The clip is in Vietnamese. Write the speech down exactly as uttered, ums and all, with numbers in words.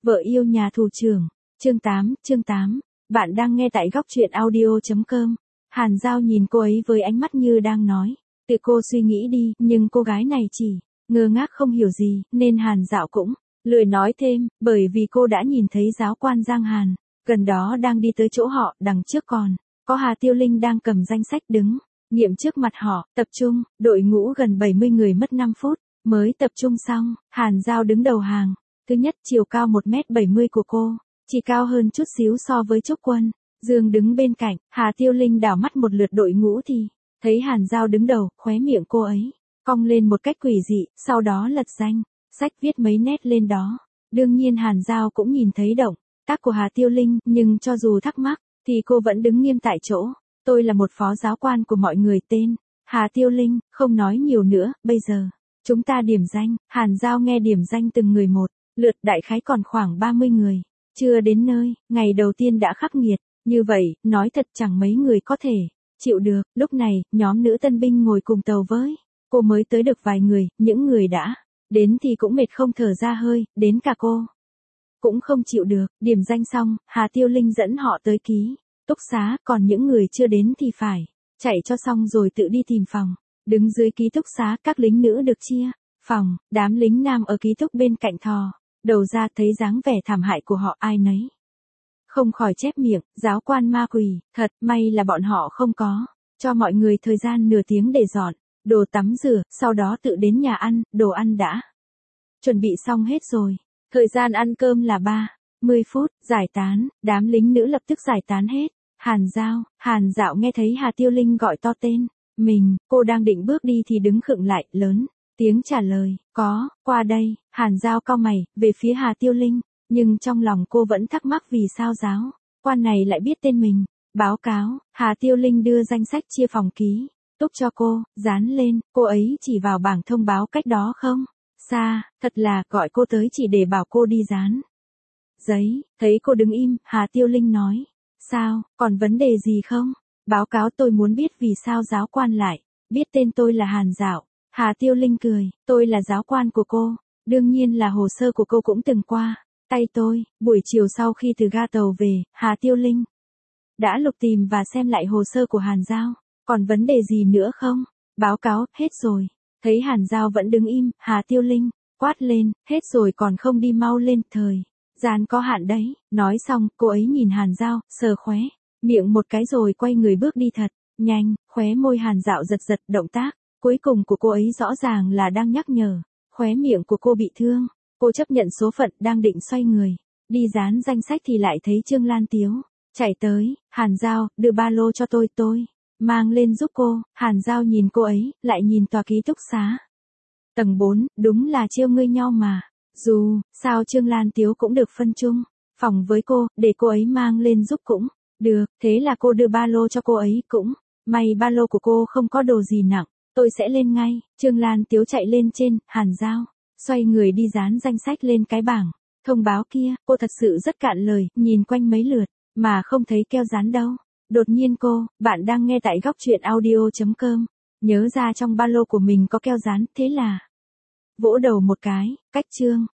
Vợ yêu nhà thủ trưởng, chương tám, chương tám. Bạn đang nghe tại góc truyện audio chấm com. Hàn Giao nhìn cô ấy với ánh mắt như đang nói, tự cô suy nghĩ đi, nhưng cô gái này chỉ ngơ ngác không hiểu gì, nên Hàn Dạo cũng lười nói thêm, bởi vì cô đã nhìn thấy giáo quan Giang Hàn, gần đó đang đi tới chỗ họ, đằng trước còn có Hà Tiêu Linh đang cầm danh sách đứng nghiệm trước mặt họ. Tập trung, đội ngũ gần bảy mươi người mất năm phút mới tập trung xong. Hàn Giao đứng đầu hàng. Thứ nhất, chiều cao một mét bảy mươi của cô, chỉ cao hơn chút xíu so với Trúc Quân. Dương đứng bên cạnh, Hà Tiêu Linh đảo mắt một lượt đội ngũ thì thấy Hàn Giao đứng đầu, khóe miệng cô ấy cong lên một cách quỷ dị, sau đó lật danh sách viết mấy nét lên đó. Đương nhiên Hàn Giao cũng nhìn thấy động tác của Hà Tiêu Linh, nhưng cho dù thắc mắc thì cô vẫn đứng nghiêm tại chỗ. Tôi là một phó giáo quan của mọi người tên Hà Tiêu Linh, không nói nhiều nữa, bây giờ chúng ta điểm danh. Hàn Giao nghe điểm danh từng người một lượt, đại khái còn khoảng ba mươi người. Chưa đến nơi, ngày đầu tiên đã khắc nghiệt, như vậy, nói thật chẳng mấy người có thể chịu được. Lúc này, nhóm nữ tân binh ngồi cùng tàu với cô mới tới được vài người, những người đã đến thì cũng mệt không thở ra hơi, đến cả cô cũng không chịu được. Điểm danh xong, Hà Tiêu Linh dẫn họ tới ký túc xá, còn những người chưa đến thì phải chạy cho xong rồi tự đi tìm phòng. Đứng dưới ký túc xá, các lính nữ được chia phòng, đám lính nam ở ký túc bên cạnh thò đầu ra, thấy dáng vẻ thảm hại của họ, ai nấy không khỏi chép miệng, giáo quan ma quỷ, thật may là bọn họ không có cho mọi người thời gian nửa tiếng để dọn đồ tắm rửa, sau đó tự đến nhà ăn. Đồ ăn đã chuẩn bị xong hết rồi. Thời gian ăn cơm là ba mươi phút. Giải tán, đám lính nữ lập tức giải tán hết. Hàn Giao, Hàn Dạo nghe thấy Hà Tiêu Linh gọi to tên mình, cô đang định bước đi thì đứng khựng lại, lớn tiếng trả lời, có, qua đây. Hàn Giao cau mày, về phía Hà Tiêu Linh, nhưng trong lòng cô vẫn thắc mắc vì sao giáo quan này lại biết tên mình. Báo cáo, Hà Tiêu Linh đưa danh sách chia phòng ký túc cho cô, dán lên. Cô ấy chỉ vào bảng thông báo cách đó không xa, thật là gọi cô tới chỉ để bảo cô đi dán giấy. Thấy cô đứng im, Hà Tiêu Linh nói, sao, còn vấn đề gì không? Báo cáo, tôi muốn biết vì sao giáo quan lại biết tên tôi là Hàn Dạo. Hà Tiêu Linh cười, tôi là giáo quan của cô, đương nhiên là hồ sơ của cô cũng từng qua tay tôi. Buổi chiều sau khi từ ga tàu về, Hà Tiêu Linh đã lục tìm và xem lại hồ sơ của Hàn Giao. Còn vấn đề gì nữa không? Báo cáo, hết rồi. Thấy Hàn Giao vẫn đứng im, Hà Tiêu Linh quát lên, hết rồi còn không đi mau lên, thời gian có hạn đấy. Nói xong, cô ấy nhìn Hàn Giao, sờ khóe miệng một cái rồi quay người bước đi thật nhanh. Khóe môi Hàn Dạo giật giật, động tác cuối cùng của cô ấy rõ ràng là đang nhắc nhở khóe miệng của cô bị thương. Cô chấp nhận số phận, đang định xoay người đi dán danh sách thì lại thấy Trương Lan Tiếu chạy tới. Hàn Giao, đưa ba lô cho tôi, tôi mang lên giúp cô. Hàn Giao nhìn cô ấy, lại nhìn tòa ký túc xá tầng bốn, đúng là trêu ngươi nhau mà. Dù sao Trương Lan Tiếu cũng được phân chung phòng với cô, để cô ấy mang lên giúp cũng được. Thế là cô đưa ba lô cho cô ấy, cũng may ba lô của cô không có đồ gì nặng. Tôi sẽ lên ngay. Trương Lan Tiếu chạy lên trên. Hàn Giao xoay người đi dán danh sách lên cái bảng thông báo kia. Cô thật sự rất cạn lời, nhìn quanh mấy lượt mà không thấy keo dán đâu. Đột nhiên cô, bạn đang nghe tại góc truyện audio chấm com, nhớ ra trong ba lô của mình có keo dán, thế là vỗ đầu một cái. Cách chương